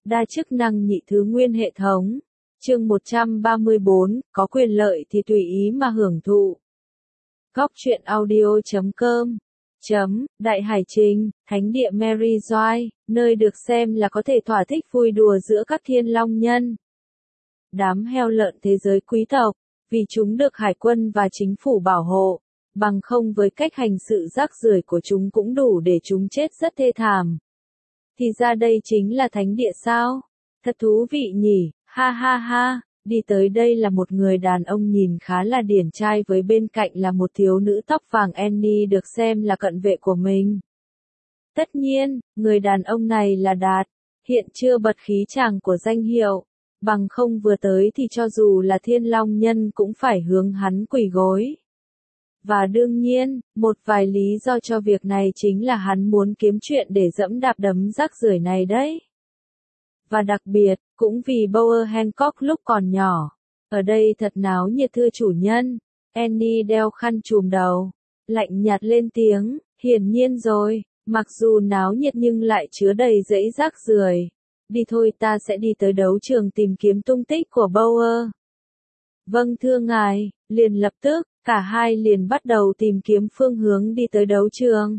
Đa chức năng nhị thứ nguyên hệ thống. Chương 134, có quyền lợi thì tùy ý mà hưởng thụ. Góc truyện audio.com Đại Hải Trình, Thánh địa Mary Joy, nơi được xem là có thể thỏa thích vui đùa giữa các thiên long nhân. Đám heo lợn thế giới quý tộc, vì chúng được hải quân và chính phủ bảo hộ, bằng không với cách hành sự rác rưởi của chúng cũng đủ để chúng chết rất thê thảm. Thì ra đây chính là thánh địa sao? Thật thú vị nhỉ, ha ha ha. Đi tới đây là một người đàn ông nhìn khá là điển trai với bên cạnh là một thiếu nữ tóc vàng Annie được xem là cận vệ của mình. Tất nhiên, người đàn ông này là Đạt, hiện chưa bật khí chàng của danh hiệu, bằng không vừa tới thì cho dù là thiên long nhân cũng phải hướng hắn quỳ gối. Và đương nhiên, một vài lý do cho việc này chính là hắn muốn kiếm chuyện để dẫm đạp đấm rác rưởi này đấy. Và đặc biệt, cũng vì Bower Hancock lúc còn nhỏ. Ở đây thật náo nhiệt thưa chủ nhân. Annie đeo khăn trùm đầu, lạnh nhạt lên tiếng, hiển nhiên rồi, mặc dù náo nhiệt nhưng lại chứa đầy dãy rác rưởi. Đi thôi, ta sẽ đi tới đấu trường tìm kiếm tung tích của Bower. Vâng thưa ngài, liền lập tức, cả hai liền bắt đầu tìm kiếm phương hướng đi tới đấu trường.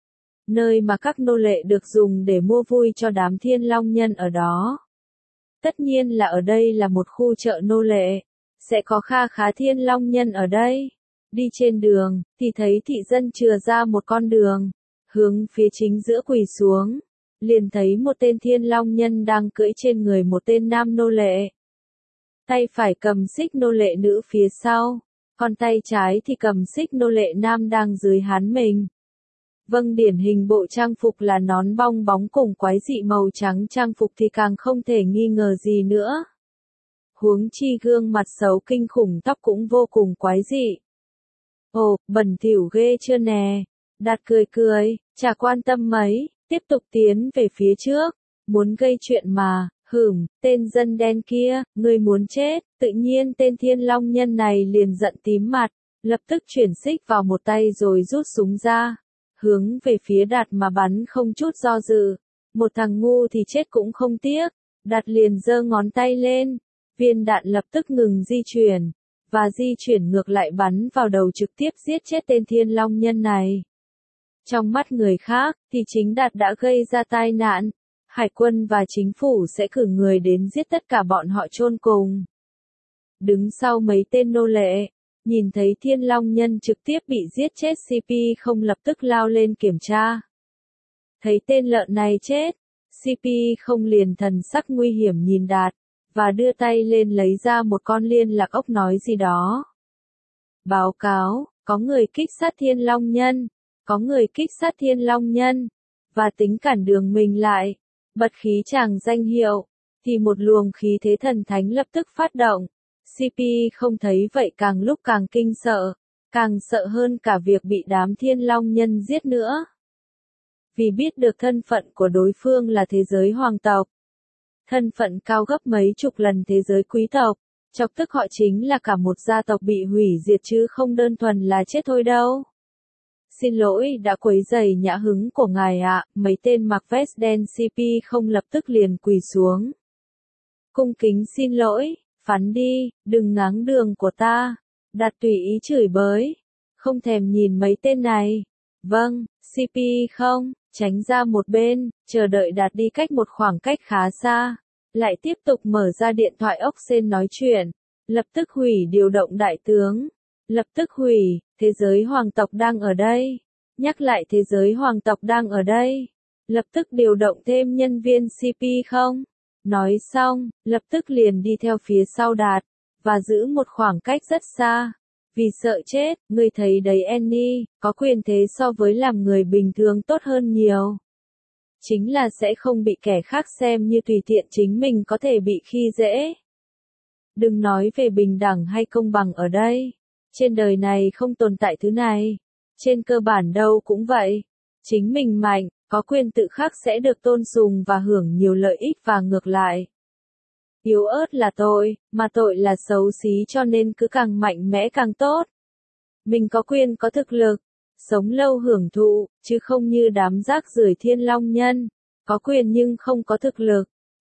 Nơi mà các nô lệ được dùng để mua vui cho đám thiên long nhân ở đó. Tất nhiên là ở đây là một khu chợ nô lệ, sẽ có kha khá thiên long nhân ở đây. Đi trên đường, thì thấy thị dân chừa ra một con đường, hướng phía chính giữa quỳ xuống. Liền thấy một tên thiên long nhân đang cưỡi trên người một tên nam nô lệ. Tay phải cầm xích nô lệ nữ phía sau, còn tay trái thì cầm xích nô lệ nam đang dưới hán mình. Vâng, điển hình bộ trang phục là nón bong bóng cùng quái dị màu trắng, trang phục thì càng không thể nghi ngờ gì nữa. Huống chi gương mặt xấu kinh khủng, tóc cũng vô cùng quái dị. Ồ, bẩn thỉu ghê chưa nè. Đạt cười cười, chả quan tâm mấy, tiếp tục tiến về phía trước. Muốn gây chuyện mà, tên dân đen kia, ngươi muốn chết. Tự nhiên tên thiên long nhân này liền giận tím mặt, lập tức chuyển xích vào một tay rồi rút súng ra. Hướng về phía Đạt mà bắn không chút do dự. Một thằng ngu thì chết cũng không tiếc. Đạt liền giơ ngón tay lên. Viên đạn lập tức ngừng di chuyển. Và di chuyển ngược lại bắn vào đầu, trực tiếp giết chết tên thiên long nhân này. Trong mắt người khác, thì chính Đạt đã gây ra tai nạn. Hải quân và chính phủ sẽ cử người đến giết tất cả bọn họ chôn cùng. Đứng sau mấy tên nô lệ, nhìn thấy thiên long nhân trực tiếp bị giết chết, CP không lập tức lao lên kiểm tra. Thấy tên lợn này chết, CP không liền thần sắc nguy hiểm nhìn Đạt, và đưa tay lên lấy ra một con liên lạc ốc nói gì đó. Báo cáo, có người kích sát thiên long nhân, có người kích sát thiên long nhân, và tính cản đường mình lại, bật khí chàng danh hiệu, thì một luồng khí thế thần thánh lập tức phát động. CP không thấy vậy càng lúc càng kinh sợ, càng sợ hơn cả việc bị đám thiên long nhân giết nữa. Vì biết được thân phận của đối phương là thế giới hoàng tộc, thân phận cao gấp mấy chục lần thế giới quý tộc, chọc tức họ chính là cả một gia tộc bị hủy diệt chứ không đơn thuần là chết thôi đâu. Xin lỗi đã quấy rầy nhã hứng của ngài ạ, mấy tên mặc vest đen. CP không lập tức liền quỳ xuống. Cung kính xin lỗi. Phán đi, đừng ngáng đường của ta. Đạt tùy ý chửi bới. Không thèm nhìn mấy tên này. Vâng, CP không, tránh ra một bên, chờ đợi Đạt đi cách một khoảng cách khá xa. Lại tiếp tục mở ra điện thoại ốc sên nói chuyện. Lập tức hủy điều động đại tướng. Lập tức hủy, thế giới hoàng tộc đang ở đây. Nhắc lại thế giới hoàng tộc đang ở đây. Lập tức điều động thêm nhân viên. CP không. Nói xong, lập tức liền đi theo phía sau Đạt, và giữ một khoảng cách rất xa. Vì sợ chết, ngươi thấy đấy Annie, có quyền thế so với làm người bình thường tốt hơn nhiều. Chính là sẽ không bị kẻ khác xem như tùy tiện, chính mình có thể bị khi dễ. Đừng nói về bình đẳng hay công bằng ở đây. Trên đời này không tồn tại thứ này. Trên cơ bản đâu cũng vậy. Chính mình mạnh, có quyền tự khắc sẽ được tôn sùng và hưởng nhiều lợi ích và ngược lại. Yếu ớt là tội, mà tội là xấu xí, cho nên cứ càng mạnh mẽ càng tốt. Mình có quyền có thực lực, sống lâu hưởng thụ, chứ không như đám rác rưởi thiên long nhân. Có quyền nhưng không có thực lực,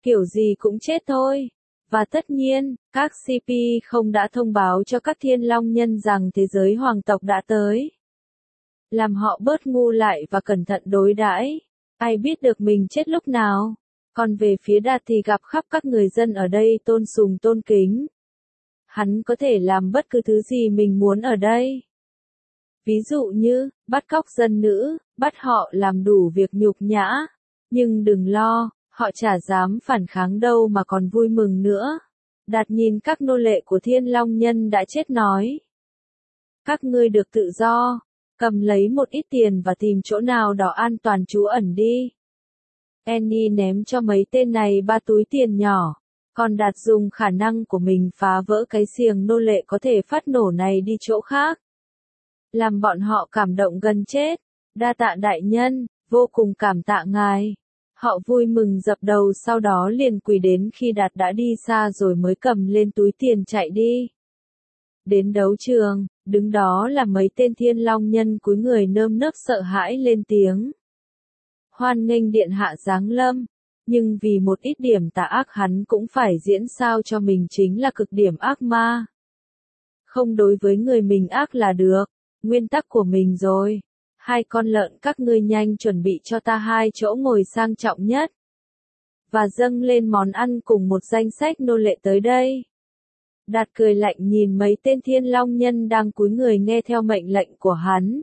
kiểu gì cũng chết thôi. Và tất nhiên, các CP không đã thông báo cho các thiên long nhân rằng thế giới hoàng tộc đã tới. Làm họ bớt ngu lại và cẩn thận đối đãi. Ai biết được mình chết lúc nào. Còn về phía Đạt thì gặp khắp các người dân ở đây tôn sùng tôn kính. Hắn có thể làm bất cứ thứ gì mình muốn ở đây. Ví dụ như, bắt cóc dân nữ, bắt họ làm đủ việc nhục nhã. Nhưng đừng lo, họ chả dám phản kháng đâu mà còn vui mừng nữa. Đạt nhìn các nô lệ của thiên long nhân đã chết nói. Các ngươi được tự do, cầm lấy một ít tiền và tìm chỗ nào đó an toàn trú ẩn đi. Annie ném cho mấy tên này 3 túi tiền nhỏ, còn Đạt dùng khả năng của mình phá vỡ cái xiềng nô lệ có thể phát nổ này đi chỗ khác. Làm bọn họ cảm động gần chết. Đa tạ đại nhân, vô cùng cảm tạ ngài. Họ vui mừng dập đầu sau đó liền quỳ đến khi Đạt đã đi xa rồi mới cầm lên túi tiền chạy đi. Đến đấu trường, đứng đó là mấy tên thiên long nhân cúi người nơm nớp sợ hãi lên tiếng. Hoan nghênh điện hạ giáng lâm, nhưng vì một ít điểm tà ác hắn cũng phải diễn sao cho mình chính là cực điểm ác ma. Không đối với người mình ác là được, nguyên tắc của mình rồi. 2 con lợn các ngươi nhanh chuẩn bị cho ta 2 chỗ ngồi sang trọng nhất. Và dâng lên món ăn cùng một danh sách nô lệ tới đây. Đạt cười lạnh nhìn mấy tên thiên long nhân đang cúi người nghe theo mệnh lệnh của hắn.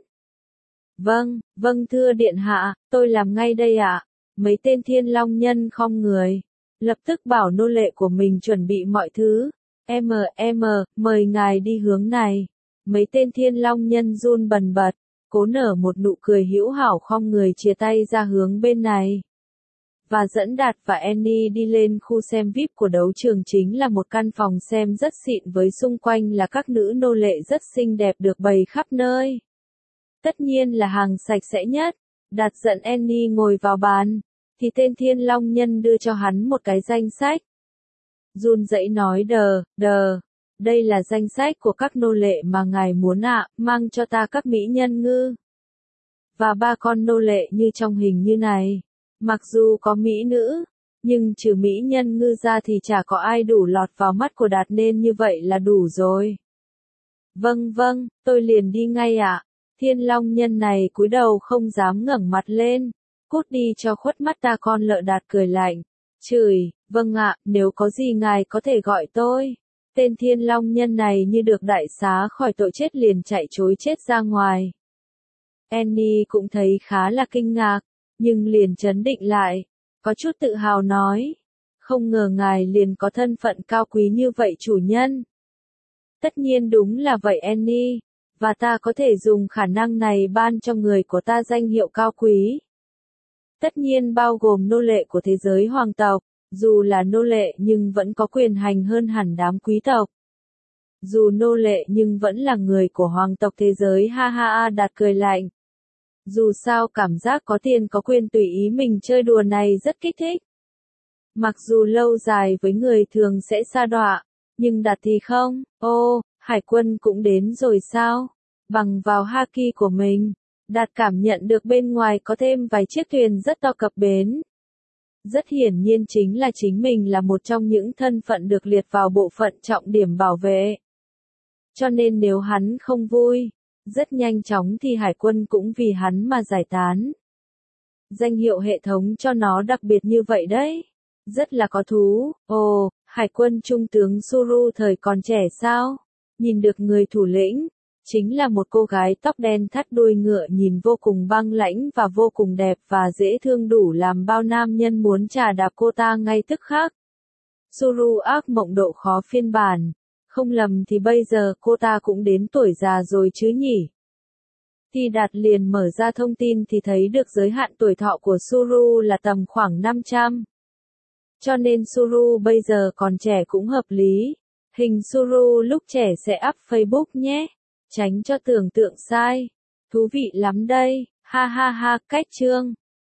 Vâng thưa điện hạ, tôi làm ngay đây ạ. Mấy tên thiên long nhân khom người. Lập tức bảo nô lệ của mình chuẩn bị mọi thứ. Mời ngài đi hướng này. Mấy tên thiên long nhân run bần bật, cố nở một nụ cười hữu hảo khom người chia tay ra hướng bên này. Và dẫn Đạt và Annie đi lên khu xem VIP của đấu trường chính là một căn phòng xem rất xịn với xung quanh là các nữ nô lệ rất xinh đẹp được bày khắp nơi. Tất nhiên là hàng sạch sẽ nhất. Đạt dẫn Annie ngồi vào bàn, thì tên thiên long nhân đưa cho hắn một cái danh sách. Run rẩy nói đây là danh sách của các nô lệ mà ngài muốn ạ, mang cho ta các mỹ nhân ngư. Và 3 con nô lệ như trong hình như này. Mặc dù có mỹ nữ, nhưng trừ mỹ nhân ngư ra thì chả có ai đủ lọt vào mắt của Đạt nên như vậy là đủ rồi. Vâng, tôi liền đi ngay ạ. Thiên long nhân này cúi đầu không dám ngẩng mặt lên. Cút đi cho khuất mắt ta con lợ. Đạt cười lạnh. Chửi, vâng ạ, nếu có gì ngài có thể gọi tôi. Tên thiên long nhân này như được đại xá khỏi tội chết liền chạy trối chết ra ngoài. Annie cũng thấy khá là kinh ngạc, nhưng liền trấn định lại, có chút tự hào nói. Không ngờ ngài liền có thân phận cao quý như vậy chủ nhân. Tất nhiên đúng là vậy Annie, và ta có thể dùng khả năng này ban cho người của ta danh hiệu cao quý. Tất nhiên bao gồm nô lệ của thế giới hoàng tộc. Dù là nô lệ nhưng vẫn có quyền hành hơn hẳn đám quý tộc. Dù nô lệ nhưng vẫn là người của hoàng tộc thế giới ha ha. Đạt cười lạnh. Dù sao cảm giác có tiền có quyền tùy ý mình chơi đùa này rất kích thích. Mặc dù lâu dài với người thường sẽ sa đọa, nhưng Đạt thì không. Hải quân cũng đến rồi sao? Bằng vào haki của mình, Đạt cảm nhận được bên ngoài có thêm vài chiếc thuyền rất to cập bến. Rất hiển nhiên chính mình là một trong những thân phận được liệt vào bộ phận trọng điểm bảo vệ. Cho nên nếu hắn không vui, rất nhanh chóng thì hải quân cũng vì hắn mà giải tán. Danh hiệu hệ thống cho nó đặc biệt như vậy đấy. Rất là có thú. Hải quân trung tướng Suru thời còn trẻ sao? Nhìn được người thủ lĩnh, chính là một cô gái tóc đen thắt đuôi ngựa nhìn vô cùng băng lãnh và vô cùng đẹp và dễ thương đủ làm bao nam nhân muốn chà đạp cô ta ngay tức khắc. Suru ác mộng độ khó phiên bản. Không lầm thì bây giờ cô ta cũng đến tuổi già rồi chứ nhỉ? Thì Đạt liền mở ra thông tin thì thấy được giới hạn tuổi thọ của Suru là tầm khoảng 500. Cho nên Suru bây giờ còn trẻ cũng hợp lý. Hình Suru lúc trẻ sẽ up Facebook nhé. Tránh cho tưởng tượng sai. Thú vị lắm đây. Ha ha ha, cách chương.